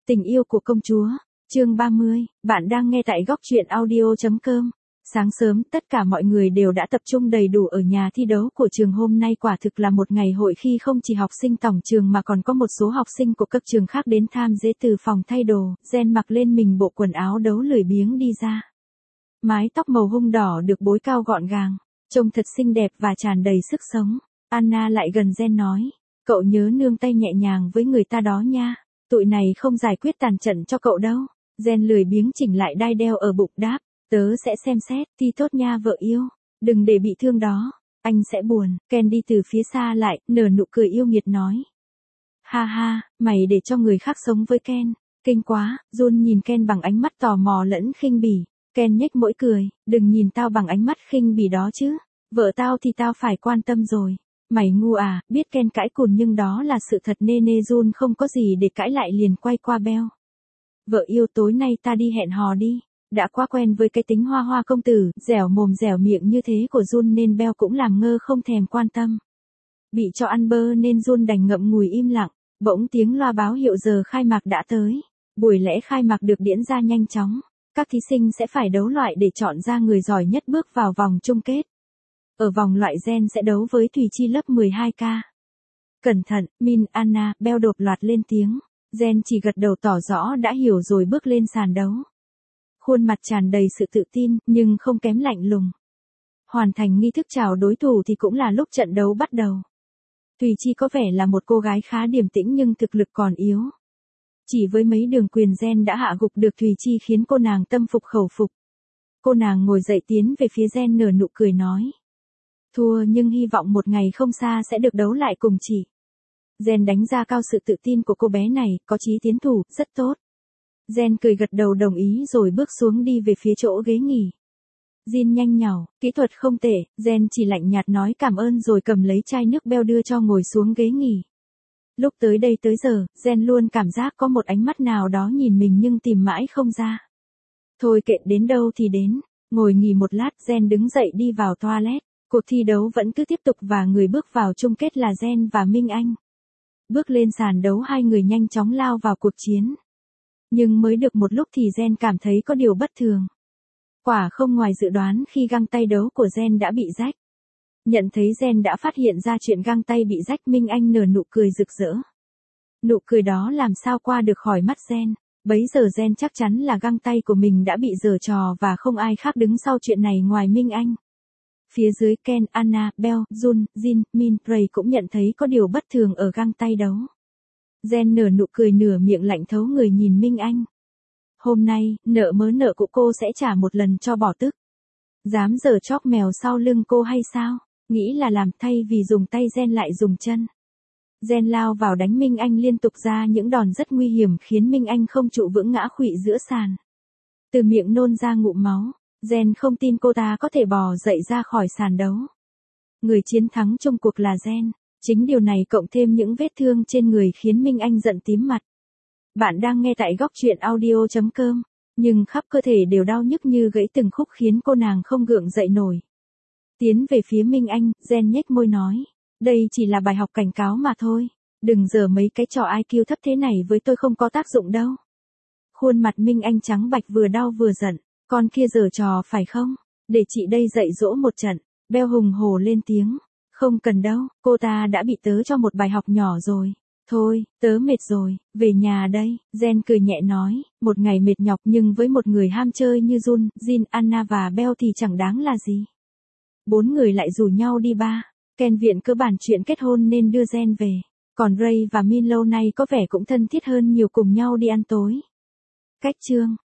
Tình yêu của công chúa, chương 30, bạn đang nghe tại góc truyện audio.com. Sáng sớm, tất cả mọi người đều đã tập trung đầy đủ ở nhà thi đấu của trường. Hôm nay quả thực là một ngày hội khi không chỉ học sinh tổng trường mà còn có một số học sinh của các trường khác đến tham dự. Từ phòng thay đồ, Jen mặc lên mình bộ quần áo đấu lười biếng đi ra. Mái tóc màu hung đỏ được bối cao gọn gàng, trông thật xinh đẹp và tràn đầy sức sống. Anna lại gần Jen nói, cậu nhớ nương tay nhẹ nhàng với người ta đó nha, tụi này không giải quyết tàn trận cho cậu đâu. Jen lười biếng chỉnh lại đai đeo ở bụng đáp, tớ sẽ xem xét, thi tốt nha vợ yêu, đừng để bị thương đó, anh sẽ buồn. Ken đi từ phía xa lại, nở nụ cười yêu nghiệt nói. Ha ha, mày để cho người khác sống với Ken, kinh quá. Jun nhìn Ken bằng ánh mắt tò mò lẫn khinh bỉ. Ken nhếch mũi cười, đừng nhìn tao bằng ánh mắt khinh bỉ đó chứ, vợ tao thì tao phải quan tâm rồi. Mày ngu à, biết Ken cãi cùn nhưng đó là sự thật. Nene Jun không có gì để cãi lại liền quay qua Bell. Vợ yêu, tối nay ta đi hẹn hò đi. Đã quá quen với cái tính hoa hoa công tử, dẻo mồm dẻo miệng như thế của Jun nên Bell cũng làm ngơ không thèm quan tâm. Bị cho ăn bơ nên Jun đành ngậm ngùi im lặng. Bỗng tiếng loa báo hiệu giờ khai mạc đã tới. Buổi lễ khai mạc được diễn ra nhanh chóng. Các thí sinh sẽ phải đấu loại để chọn ra người giỏi nhất bước vào vòng chung kết. Ở vòng loại Jen sẽ đấu với Thùy Chi lớp 12K. Cẩn thận, Min, Anna, Bell đột loạt lên tiếng. Jen chỉ gật đầu tỏ rõ đã hiểu rồi bước lên sàn đấu. Khuôn mặt tràn đầy sự tự tin, nhưng không kém lạnh lùng. Hoàn thành nghi thức chào đối thủ thì cũng là lúc trận đấu bắt đầu. Thùy Chi có vẻ là một cô gái khá điềm tĩnh nhưng thực lực còn yếu. Chỉ với mấy đường quyền Jen đã hạ gục được Thùy Chi khiến cô nàng tâm phục khẩu phục. Cô nàng ngồi dậy tiến về phía Jen nở nụ cười nói. Thua nhưng hy vọng một ngày không xa sẽ được đấu lại cùng chị. Jen đánh giá cao sự tự tin của cô bé này, có chí tiến thủ, rất tốt. Jen cười gật đầu đồng ý rồi bước xuống đi về phía chỗ ghế nghỉ. Jin nhanh nhảu, kỹ thuật không tệ. Jen chỉ lạnh nhạt nói cảm ơn rồi cầm lấy chai nước Bell đưa cho ngồi xuống ghế nghỉ. Lúc tới đây tới giờ, Jen luôn cảm giác có một ánh mắt nào đó nhìn mình nhưng tìm mãi không ra. Thôi kệ, đến đâu thì đến. Ngồi nghỉ một lát, Jen đứng dậy đi vào toilet. Cuộc thi đấu vẫn cứ tiếp tục và người bước vào chung kết là Jen và Minh Anh. Bước lên sàn đấu hai người nhanh chóng lao vào cuộc chiến. Nhưng mới được một lúc thì Jen cảm thấy có điều bất thường. Quả không ngoài dự đoán khi găng tay đấu của Jen đã bị rách. Nhận thấy Jen đã phát hiện ra chuyện găng tay bị rách, Minh Anh nở nụ cười rực rỡ. Nụ cười đó làm sao qua được khỏi mắt Jen. Bấy giờ Jen chắc chắn là găng tay của mình đã bị giở trò và không ai khác đứng sau chuyện này ngoài Minh Anh. Phía dưới Ken, Anna, Bell, Jun, Jin, Min, Ray cũng nhận thấy có điều bất thường ở găng tay đấu. Jen nở nụ cười nửa miệng lạnh thấu người nhìn Minh Anh. Hôm nay, nợ mớ nợ của cô sẽ trả một lần cho bỏ tức. Dám giở chóc mèo sau lưng cô hay sao? Nghĩ là làm, thay vì dùng tay Jen lại dùng chân. Jen lao vào đánh Minh Anh liên tục ra những đòn rất nguy hiểm khiến Minh Anh không trụ vững ngã khuỵu giữa sàn. Từ miệng nôn ra ngụm máu. Jen không tin cô ta có thể bò dậy ra khỏi sàn đấu. Người chiến thắng chung cuộc là Jen. Chính điều này cộng thêm những vết thương trên người khiến Minh Anh giận tím mặt. Bạn đang nghe tại góc truyện audio.com, nhưng khắp cơ thể đều đau nhức như gãy từng khúc khiến cô nàng không gượng dậy nổi. Tiến về phía Minh Anh, Jen nhếch môi nói, đây chỉ là bài học cảnh cáo mà thôi, đừng giở mấy cái trò IQ thấp thế này với tôi, không có tác dụng đâu. Khuôn mặt Minh Anh trắng bạch, vừa đau vừa giận, con kia giở trò phải không? Để chị đây dạy dỗ một trận. Bell hùng hổ lên tiếng. Không cần đâu, cô ta đã bị tớ cho một bài học nhỏ rồi. Thôi, tớ mệt rồi, về nhà đây. Jen cười nhẹ nói, một ngày mệt nhọc nhưng với một người ham chơi như Jun, Jin, Anna và Bell thì chẳng đáng là gì. Bốn người lại rủ nhau đi bar. Ken viện cơ bản chuyện kết hôn nên đưa Jen về. Còn Ray và Min lâu nay có vẻ cũng thân thiết hơn nhiều, cùng nhau đi ăn tối. Cách chương.